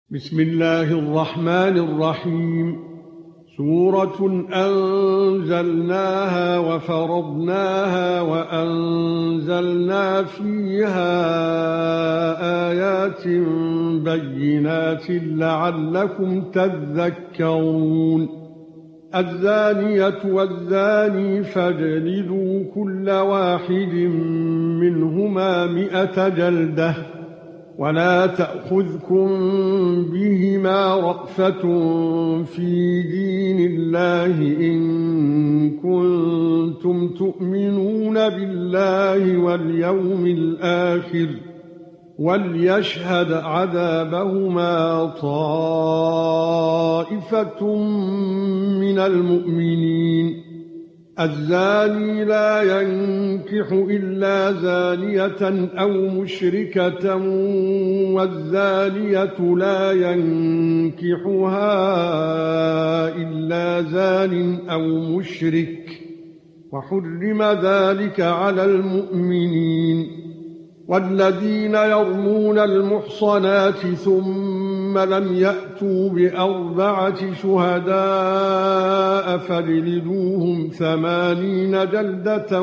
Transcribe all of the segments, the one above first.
بسم الله الرحمن الرحيم. سورة أنزلناها وفرضناها وأنزلنا فيها آيات بينات لعلكم تذكرون. الزانية والزاني فاجلدوا كل واحد منهما 100 جلدة ولا تأخذكم بهما رأفة في دين الله إن كنتم تؤمنون بالله واليوم الآخر وليشهد عذابهما طائفة من المؤمنين. الزاني لا ينكح إلا زانية أو مشركة والزانية لا ينكحها إلا زان أو مشرك وحرم ذلك على المؤمنين. والذين يرمون المحصنات ثم لم يأتوا ب4 شهداء فاجلدوهم 80 جلدة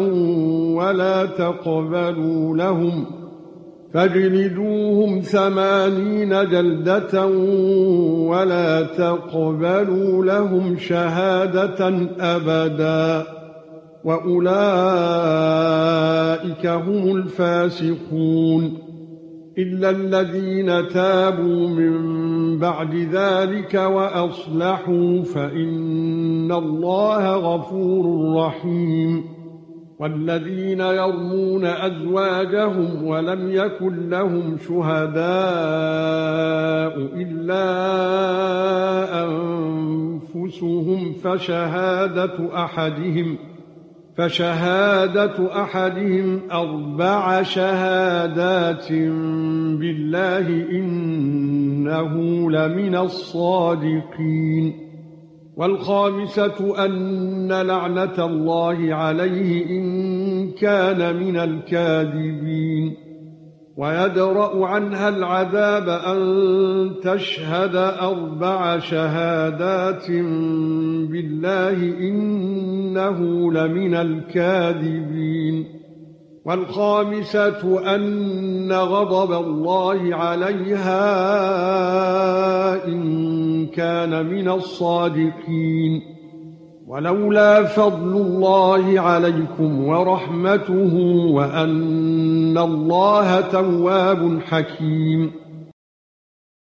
ولا تقبلوا لهم شهادة أبدا وأولئك هم الفاسقون. إلا الذين تابوا من بعد ذلك وأصلحوا فإن الله غفور رحيم. والذين يرمون أزواجهم ولم يكن لهم شهداء إلا أنفسهم فشهادة أحدهم 4 شهادات بالله إنه لمن الصادقين. والخامسة أن لعنة الله عليه إن كان من الكاذبين. ويدرأ عنها العذاب أن تشهد 4 شهادات بالله إنه لمن الكاذبين. والخامسة أن غضب الله عليها إن كان من الصادقين. ولولا فضل الله عليكم ورحمته وأن الله تواب حكيم.